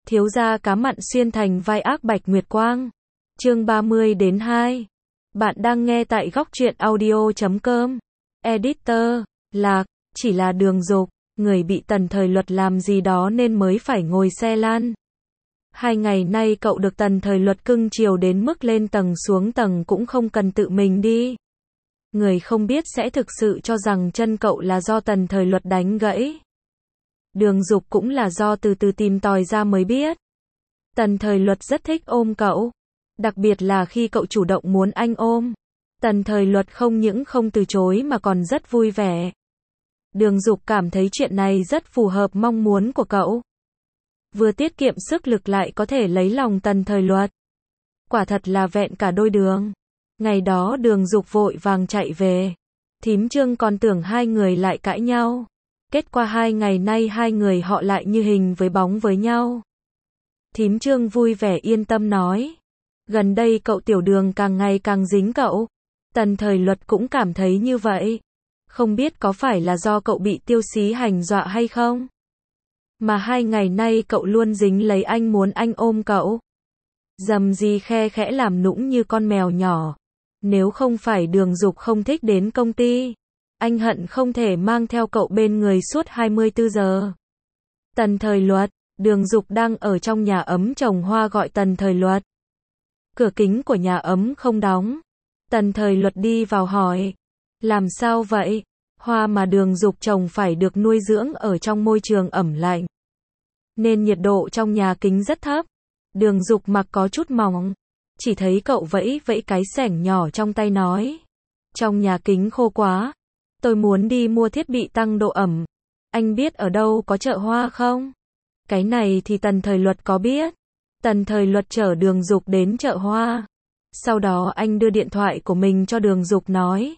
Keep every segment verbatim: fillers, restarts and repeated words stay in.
Thiếu gia cá mặn xuyên thành vai ác Bạch Nguyệt Quang. Chương ba mươi đến hai. Bạn đang nghe tại góc truyện audio chấm com. Editor, Lạc, chỉ là Đường Dục, người bị Tần Thời Luật làm gì đó nên mới phải ngồi xe lăn. Hai ngày nay cậu được Tần Thời Luật cưng chiều đến mức lên tầng xuống tầng cũng không cần tự mình đi. Người không biết sẽ thực sự cho rằng chân cậu là do Tần Thời Luật đánh gãy. Đường Dục cũng là do từ từ tìm tòi ra mới biết. Tần Thời Luật rất thích ôm cậu. Đặc biệt là khi cậu chủ động muốn anh ôm. Tần Thời Luật không những không từ chối mà còn rất vui vẻ. Đường Dục cảm thấy chuyện này rất phù hợp mong muốn của cậu. Vừa tiết kiệm sức lực lại có thể lấy lòng Tần Thời Luật. Quả thật là vẹn cả đôi đường. Ngày đó Đường Dục vội vàng chạy về. Thím Trương còn tưởng hai người lại cãi nhau. Kết quả hai ngày nay hai người họ lại như hình với bóng với nhau. Thím Trương vui vẻ yên tâm nói. Gần đây cậu Tiểu Đường càng ngày càng dính cậu. Tần Thời Luật cũng cảm thấy như vậy. Không biết có phải là do cậu bị Tiêu Xí hành dọa hay không? Mà hai ngày nay cậu luôn dính lấy anh muốn anh ôm cậu. Dầm gì khe khẽ làm nũng như con mèo nhỏ. Nếu không phải Đường Dục không thích đến công ty, anh hận không thể mang theo cậu bên người suốt hai mươi tư giờ. Tần Thời Luật, Đường Dục đang ở trong nhà ấm trồng hoa gọi Tần Thời Luật. Cửa kính của nhà ấm không đóng. Tần Thời Luật đi vào hỏi. Làm sao vậy? Hoa mà Đường Dục trồng phải được nuôi dưỡng ở trong môi trường ẩm lạnh. Nên nhiệt độ trong nhà kính rất thấp. Đường Dục mặc có chút mỏng. Chỉ thấy cậu vẫy vẫy cái xẻng nhỏ trong tay nói. Trong nhà kính khô quá. Tôi muốn đi mua thiết bị tăng độ ẩm. Anh biết ở đâu có chợ hoa không? Cái này thì Tần Thời Luật có biết. Tần Thời Luật chở Đường Dục đến chợ hoa. Sau đó anh đưa điện thoại của mình cho Đường Dục nói.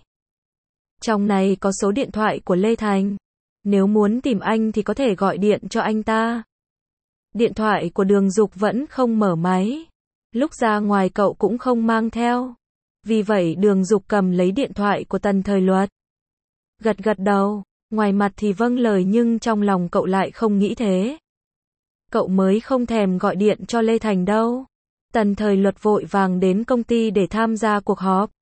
Trong này có số điện thoại của Lê Thành. Nếu muốn tìm anh thì có thể gọi điện cho anh ta. Điện thoại của Đường Dục vẫn không mở máy. Lúc ra ngoài cậu cũng không mang theo. Vì vậy Đường Dục cầm lấy điện thoại của Tần Thời Luật. Gật gật đầu, ngoài mặt thì vâng lời nhưng trong lòng cậu lại không nghĩ thế. Cậu mới không thèm gọi điện cho Lê Thành đâu. Tần Thời Luật vội vàng đến công ty để tham gia cuộc họp.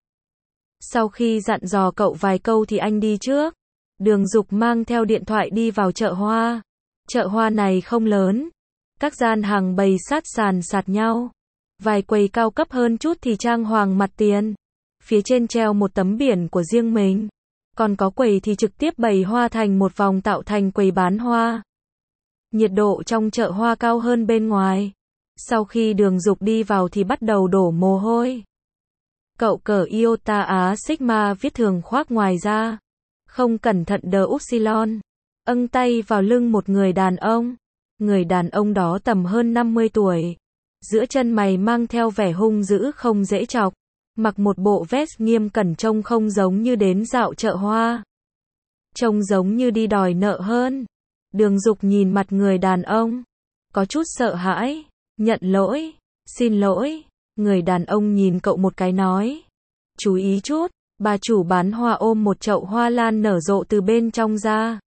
Sau khi dặn dò cậu vài câu thì anh đi trước. Đường Dục mang theo điện thoại đi vào chợ hoa. Chợ hoa này không lớn. Các gian hàng bày sát sàn sạt nhau. Vài quầy cao cấp hơn chút thì trang hoàng mặt tiền. Phía trên treo một tấm biển của riêng mình. Còn có quầy thì trực tiếp bày hoa thành một vòng tạo thành quầy bán hoa. Nhiệt độ trong chợ hoa cao hơn bên ngoài. Sau khi Đường Dục đi vào thì bắt đầu đổ mồ hôi. Cậu cởi Iota Á Sigma viết thường khoác ngoài ra. Không cẩn thận đờ upsilon. Âng tay vào lưng một người đàn ông. Người đàn ông đó tầm hơn năm mươi tuổi. Giữa chân mày mang theo vẻ hung dữ không dễ chọc. Mặc một bộ vest nghiêm cẩn trông không giống như đến dạo chợ hoa. Trông giống như đi đòi nợ hơn. Đường Dục nhìn mặt người đàn ông. Có chút sợ hãi. Nhận lỗi. Xin lỗi. Người đàn ông nhìn cậu một cái nói. Chú ý chút. Bà chủ bán hoa ôm một chậu hoa lan nở rộ từ bên trong ra.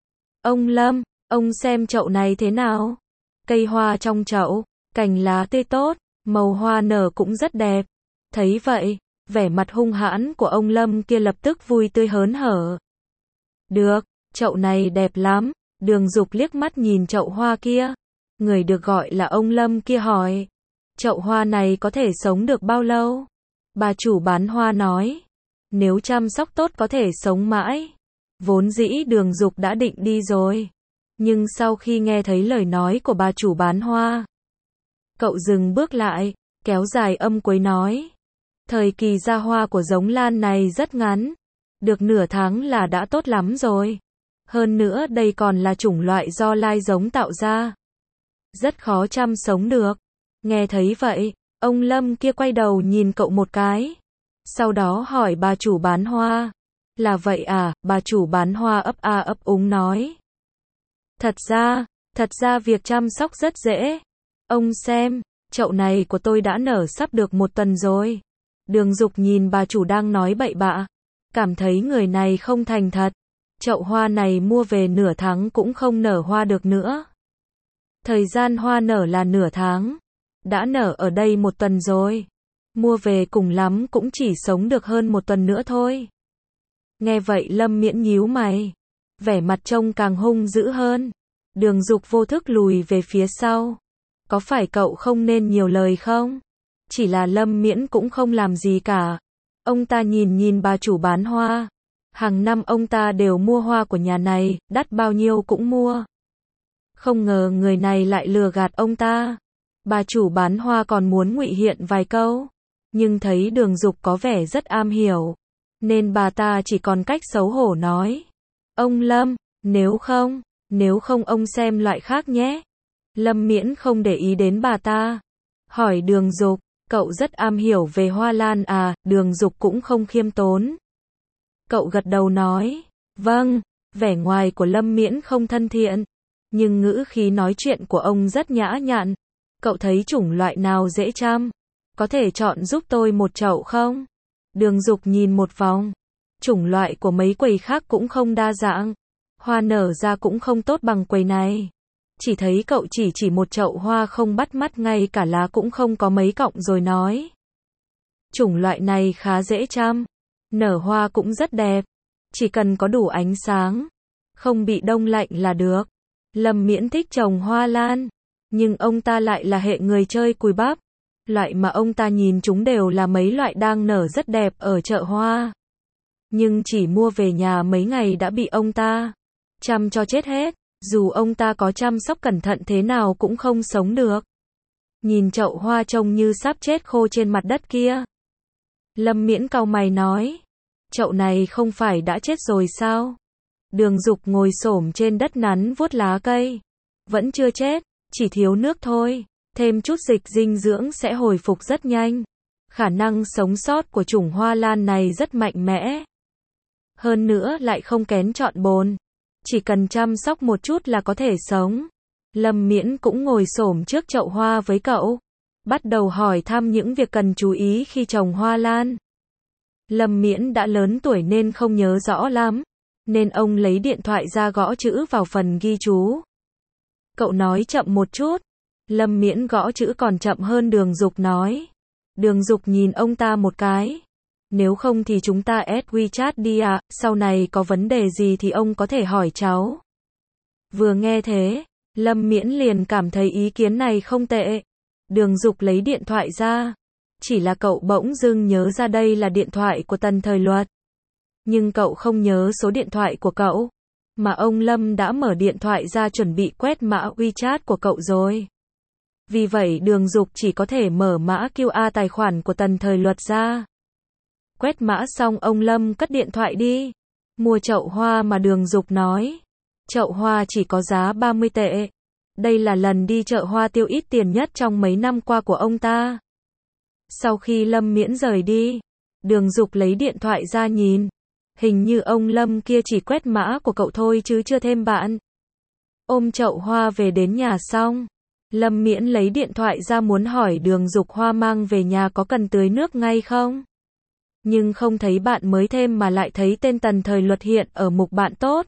Ông Lâm, ông xem chậu này thế nào? Cây hoa trong chậu, cành lá tươi tốt, màu hoa nở cũng rất đẹp. Thấy vậy, vẻ mặt hung hãn của ông Lâm kia lập tức vui tươi hớn hở. Được, chậu này đẹp lắm. Đường Dục liếc mắt nhìn chậu hoa kia. Người được gọi là ông Lâm kia hỏi. Chậu hoa này có thể sống được bao lâu? Bà chủ bán hoa nói. Nếu chăm sóc tốt có thể sống mãi. Vốn dĩ Đường Dục đã định đi rồi. Nhưng sau khi nghe thấy lời nói của bà chủ bán hoa, cậu dừng bước lại, kéo dài âm cuối nói. Thời kỳ ra hoa của giống lan này rất ngắn. Được nửa tháng là đã tốt lắm rồi. Hơn nữa đây còn là chủng loại do lai giống tạo ra. Rất khó chăm sống được. Nghe thấy vậy, ông Lâm kia quay đầu nhìn cậu một cái. Sau đó hỏi bà chủ bán hoa. Là vậy à? Bà chủ bán hoa ấp a ấp úng nói. Thật ra, thật ra việc chăm sóc rất dễ. Ông xem, chậu này của tôi đã nở sắp được một tuần rồi. Đường Dục nhìn bà chủ đang nói bậy bạ. Cảm thấy người này không thành thật. Chậu hoa này mua về nửa tháng cũng không nở hoa được nữa. Thời gian hoa nở là nửa tháng. Đã nở ở đây một tuần rồi. Mua về cùng lắm cũng chỉ sống được hơn một tuần nữa thôi. Nghe vậy Lâm Miễn nhíu mày. Vẻ mặt trông càng hung dữ hơn. Đường Dục vô thức lùi về phía sau. Có phải cậu không nên nhiều lời không? Chỉ là Lâm Miễn cũng không làm gì cả. Ông ta nhìn nhìn bà chủ bán hoa. Hàng năm ông ta đều mua hoa của nhà này, đắt bao nhiêu cũng mua. Không ngờ người này lại lừa gạt ông ta. Bà chủ bán hoa còn muốn ngụy hiện vài câu. Nhưng thấy Đường Dục có vẻ rất am hiểu. Nên bà ta chỉ còn cách xấu hổ nói. Ông Lâm, nếu không, nếu không ông xem loại khác nhé. Lâm Miễn không để ý đến bà ta. Hỏi Đường Dục, cậu rất am hiểu về hoa lan à? Đường Dục cũng không khiêm tốn. Cậu gật đầu nói, vâng. Vẻ ngoài của Lâm Miễn không thân thiện. Nhưng ngữ khí nói chuyện của ông rất nhã nhặn. Cậu thấy chủng loại nào dễ chăm? Có thể chọn giúp tôi một chậu không? Đường Dục nhìn một vòng. Chủng loại của mấy quầy khác cũng không đa dạng. Hoa nở ra cũng không tốt bằng quầy này. Chỉ thấy cậu chỉ chỉ một chậu hoa không bắt mắt, ngay cả lá cũng không có mấy cọng rồi nói. Chủng loại này khá dễ chăm. Nở hoa cũng rất đẹp. Chỉ cần có đủ ánh sáng. Không bị đông lạnh là được. Lâm Miễn thích trồng hoa lan. Nhưng ông ta lại là hệ người chơi cùi bắp. Loại mà ông ta nhìn chúng đều là mấy loại đang nở rất đẹp ở chợ hoa. Nhưng chỉ mua về nhà mấy ngày đã bị ông ta chăm cho chết hết. Dù ông ta có chăm sóc cẩn thận thế nào cũng không sống được. Nhìn chậu hoa trông như sắp chết khô trên mặt đất kia. Lâm Miễn cau mày nói. Chậu này không phải đã chết rồi sao? Đường Dục ngồi xổm trên đất nắn vuốt lá cây. Vẫn chưa chết, chỉ thiếu nước thôi. Thêm chút dịch dinh dưỡng sẽ hồi phục rất nhanh. Khả năng sống sót của chủng hoa lan này rất mạnh mẽ. Hơn nữa lại không kén chọn bồn. Chỉ cần chăm sóc một chút là có thể sống. Lâm Miễn cũng ngồi xổm trước chậu hoa với cậu. Bắt đầu hỏi thăm những việc cần chú ý khi trồng hoa lan. Lâm Miễn đã lớn tuổi nên không nhớ rõ lắm. Nên ông lấy điện thoại ra gõ chữ vào phần ghi chú. Cậu nói chậm một chút. Lâm Miễn gõ chữ còn chậm hơn Đường Dục nói. Đường Dục nhìn ông ta một cái. Nếu không thì chúng ta add WeChat đi ạ, à, sau này có vấn đề gì thì ông có thể hỏi cháu. Vừa nghe thế, Lâm Miễn liền cảm thấy ý kiến này không tệ. Đường Dục lấy điện thoại ra. Chỉ là cậu bỗng dưng nhớ ra đây là điện thoại của Tần Thời Luật. Nhưng cậu không nhớ số điện thoại của cậu. Mà ông Lâm đã mở điện thoại ra chuẩn bị quét mã WeChat của cậu rồi. Vì vậy Đường Dục chỉ có thể mở mã quy rờ tài khoản của Tần Thời Luật ra. Quét mã xong ông Lâm cất điện thoại đi. Mua chậu hoa mà Đường Dục nói. Chậu hoa chỉ có giá ba mươi tệ. Đây là lần đi chợ hoa tiêu ít tiền nhất trong mấy năm qua của ông ta. Sau khi Lâm Miễn rời đi, Đường Dục lấy điện thoại ra nhìn. Hình như ông Lâm kia chỉ quét mã của cậu thôi chứ chưa thêm bạn. Ôm chậu hoa về đến nhà xong, Lâm Miễn lấy điện thoại ra muốn hỏi Đường Dục hoa mang về nhà có cần tưới nước ngay không? Nhưng không thấy bạn mới thêm mà lại thấy tên Tần Thời Luật hiện ở mục bạn tốt.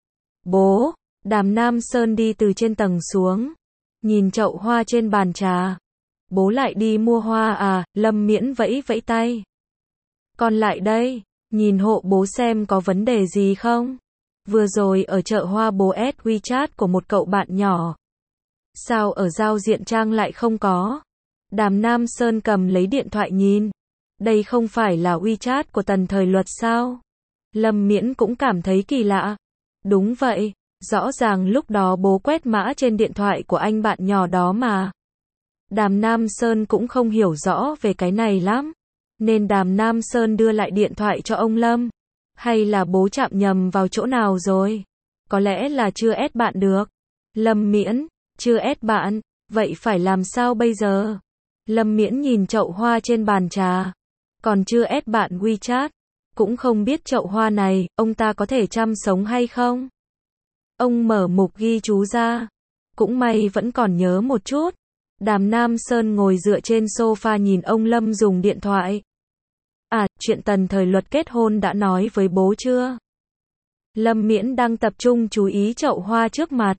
Bố, Đàm Nam Sơn đi từ trên tầng xuống. Nhìn chậu hoa trên bàn trà. Bố lại đi mua hoa à? Lâm Miễn vẫy vẫy tay. Con lại đây, nhìn hộ bố xem có vấn đề gì không? Vừa rồi ở chợ hoa bố add WeChat của một cậu bạn nhỏ. Sao ở giao diện trang lại không có? Đàm Nam Sơn cầm lấy điện thoại nhìn. Đây không phải là WeChat của Tần Thời Luật sao? Lâm Miễn cũng cảm thấy kỳ lạ. Đúng vậy, rõ ràng lúc đó bố quét mã trên điện thoại của anh bạn nhỏ đó mà. Đàm Nam Sơn cũng không hiểu rõ về cái này lắm. Nên Đàm Nam Sơn đưa lại điện thoại cho ông Lâm. Hay là bố chạm nhầm vào chỗ nào rồi? Có lẽ là chưa add bạn được. Lâm Miễn, chưa add bạn, vậy phải làm sao bây giờ? Lâm Miễn nhìn chậu hoa trên bàn trà. Còn chưa add bạn WeChat. Cũng không biết chậu hoa này, ông ta có thể chăm sống hay không? Ông mở mục ghi chú ra. Cũng may vẫn còn nhớ một chút. Đàm Nam Sơn ngồi dựa trên sofa nhìn ông Lâm dùng điện thoại. À, chuyện Tần Thời Luật kết hôn đã nói với bố chưa? Lâm Miễn đang tập trung chú ý chậu hoa trước mặt.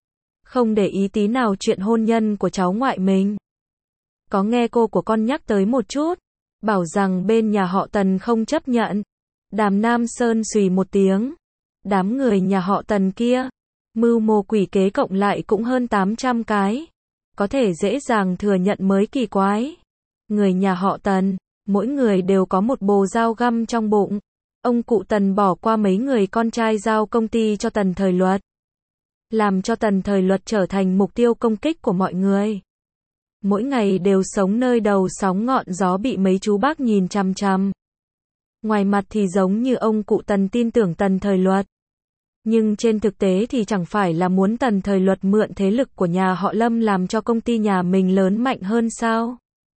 không để ý tí nào chuyện hôn nhân của cháu ngoại mình. Có nghe cô của con nhắc tới một chút, bảo rằng bên nhà họ Tần không chấp nhận. Đàm Nam Sơn xùy một tiếng. Đám người nhà họ Tần kia, mưu mô quỷ kế cộng lại cũng hơn tám trăm cái. Có thể dễ dàng thừa nhận mới kỳ quái. Người nhà họ Tần, mỗi người đều có một bồ dao găm trong bụng. Ông cụ Tần bỏ qua mấy người con trai giao công ty cho Tần Thời Luật. Làm cho Tần Thời Luật trở thành mục tiêu công kích của mọi người. Mỗi ngày đều sống nơi đầu sóng ngọn gió bị mấy chú bác nhìn chằm chằm. Ngoài mặt thì giống như ông cụ Tần tin tưởng Tần Thời Luật. Nhưng trên thực tế thì chẳng phải là muốn Tần Thời Luật mượn thế lực của nhà họ Lâm làm cho công ty nhà mình lớn mạnh hơn sao?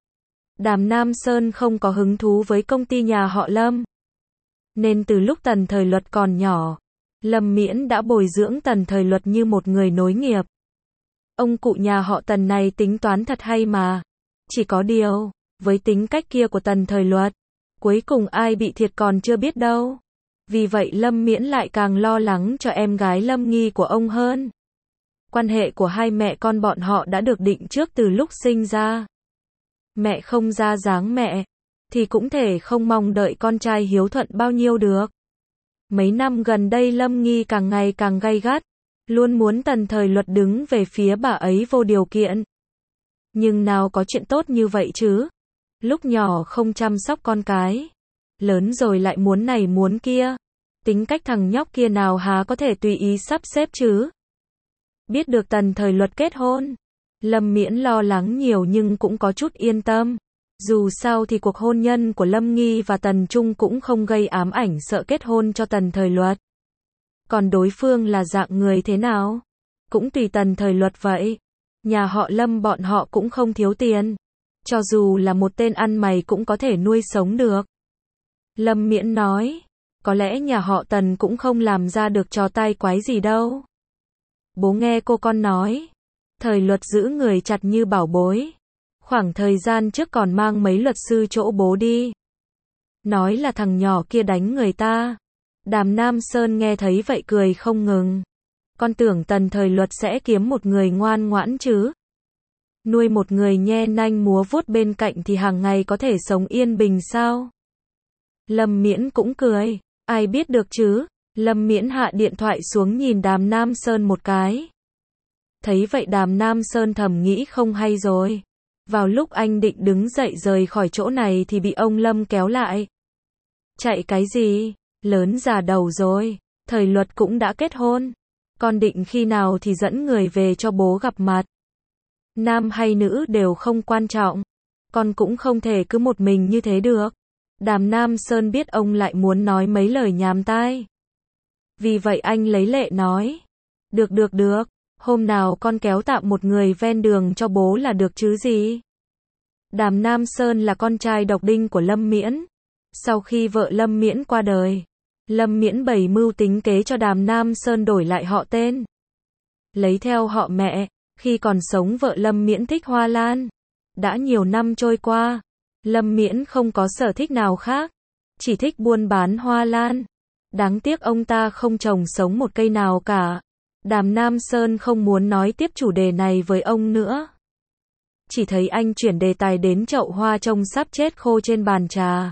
Đàm Nam Sơn không có hứng thú với công ty nhà họ Lâm. Nên từ lúc Tần Thời Luật còn nhỏ, Lâm Miễn đã bồi dưỡng Tần Thời Luật như một người nối nghiệp. Ông cụ nhà họ Tần này tính toán thật hay mà. Chỉ có điều, với tính cách kia của Tần Thời Luật, cuối cùng ai bị thiệt còn chưa biết đâu. Vì vậy Lâm Miễn lại càng lo lắng cho em gái Lâm Nghi của ông hơn. Quan hệ của hai mẹ con bọn họ đã được định trước từ lúc sinh ra. Mẹ không ra dáng mẹ, thì cũng thể không mong đợi con trai hiếu thuận bao nhiêu được. Mấy năm gần đây Lâm Nghi càng ngày càng gay gắt, luôn muốn Tần Thời Luật đứng về phía bà ấy vô điều kiện. Nhưng nào có chuyện tốt như vậy chứ? Lúc nhỏ không chăm sóc con cái, lớn rồi lại muốn này muốn kia. Tính cách thằng nhóc kia nào há có thể tùy ý sắp xếp chứ? Biết được Tần Thời Luật kết hôn, Lâm Miễn lo lắng nhiều nhưng cũng có chút yên tâm. Dù sao thì cuộc hôn nhân của Lâm Nghi và Tần Trung cũng không gây ám ảnh sợ kết hôn cho Tần Thời Luật. Còn đối phương là dạng người thế nào? Cũng tùy Tần Thời Luật vậy. Nhà họ Lâm bọn họ cũng không thiếu tiền. Cho dù là một tên ăn mày cũng có thể nuôi sống được. Lâm Miễn nói, có lẽ nhà họ Tần cũng không làm ra được trò tai quái gì đâu. Bố nghe cô con nói, Thời Luật giữ người chặt như bảo bối. Khoảng thời gian trước còn mang mấy luật sư chỗ bố đi. Nói là thằng nhỏ kia đánh người ta. Đàm Nam Sơn nghe thấy vậy cười không ngừng. Con tưởng Tần Thời Luật sẽ kiếm một người ngoan ngoãn chứ. Nuôi một người nhe nanh múa vuốt bên cạnh thì hàng ngày có thể sống yên bình sao? Lâm Miễn cũng cười. Ai biết được chứ? Lâm Miễn hạ điện thoại xuống nhìn Đàm Nam Sơn một cái. Thấy vậy Đàm Nam Sơn thầm nghĩ không hay rồi. Vào lúc anh định đứng dậy rời khỏi chỗ này thì bị ông Lâm kéo lại. Chạy cái gì? Lớn già đầu rồi. Thời Luật cũng đã kết hôn. Con định khi nào thì dẫn người về cho bố gặp mặt. Nam hay nữ đều không quan trọng. Con cũng không thể cứ một mình như thế được. Đàm Nam Sơn biết ông lại muốn nói mấy lời nhàm tai. Vì vậy anh lấy lệ nói. Được được được. Hôm nào con kéo tạm một người ven đường cho bố là được chứ gì. Đàm Nam Sơn là con trai độc đinh của Lâm Miễn. Sau khi vợ Lâm Miễn qua đời, Lâm Miễn bày mưu tính kế cho Đàm Nam Sơn đổi lại họ tên. Lấy theo họ mẹ, khi còn sống vợ Lâm Miễn thích hoa lan. Đã nhiều năm trôi qua, Lâm Miễn không có sở thích nào khác, chỉ thích buôn bán hoa lan. Đáng tiếc ông ta không trồng sống một cây nào cả. Đàm Nam Sơn không muốn nói tiếp chủ đề này với ông nữa. Chỉ thấy anh chuyển đề tài đến chậu hoa trông sắp chết khô trên bàn trà.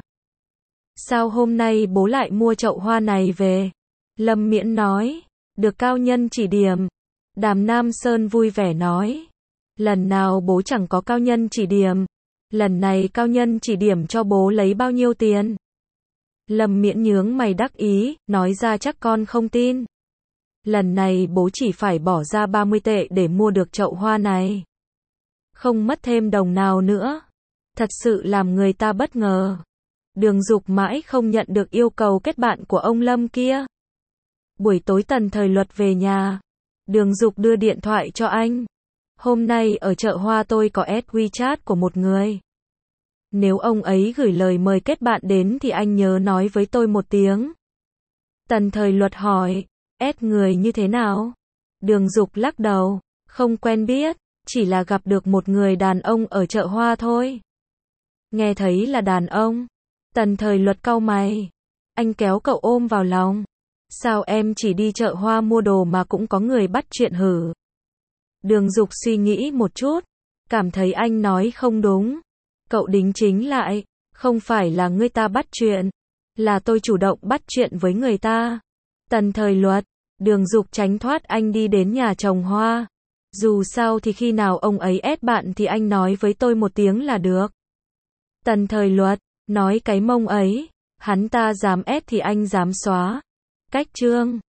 Sao hôm nay bố lại mua chậu hoa này về? Lâm Miễn nói. Được cao nhân chỉ điểm. Đàm Nam Sơn vui vẻ nói. Lần nào bố chẳng có cao nhân chỉ điểm. Lần này cao nhân chỉ điểm cho bố lấy bao nhiêu tiền? Lâm Miễn nhướng mày đắc ý, nói ra chắc con không tin. Lần này bố chỉ phải bỏ ra ba mươi tệ để mua được chậu hoa này. Không mất thêm đồng nào nữa. Thật sự làm người ta bất ngờ. Đường Dục mãi không nhận được yêu cầu kết bạn của ông Lâm kia. Buổi tối Tần Thời Luật về nhà. Đường Dục đưa điện thoại cho anh. Hôm nay ở chợ hoa tôi có add WeChat của một người. Nếu ông ấy gửi lời mời kết bạn đến thì anh nhớ nói với tôi một tiếng. Tần Thời Luật hỏi. Add người như thế nào? Đường Dục lắc đầu. Không quen biết. Chỉ là gặp được một người đàn ông ở chợ hoa thôi. Nghe thấy là đàn ông. Tần Thời Luật cau mày. Anh kéo cậu ôm vào lòng. Sao em chỉ đi chợ hoa mua đồ mà cũng có người bắt chuyện hử? Đường Dục suy nghĩ một chút, cảm thấy anh nói không đúng. Cậu đính chính lại, không phải là người ta bắt chuyện, là tôi chủ động bắt chuyện với người ta. Tần Thời Luật, Đường Dục tránh thoát anh đi đến nhà trồng hoa. Dù sao thì khi nào ông ấy ép bạn thì anh nói với tôi một tiếng là được. Tần Thời Luật, nói cái mông ấy, hắn ta dám ép thì anh dám xóa. Cách chương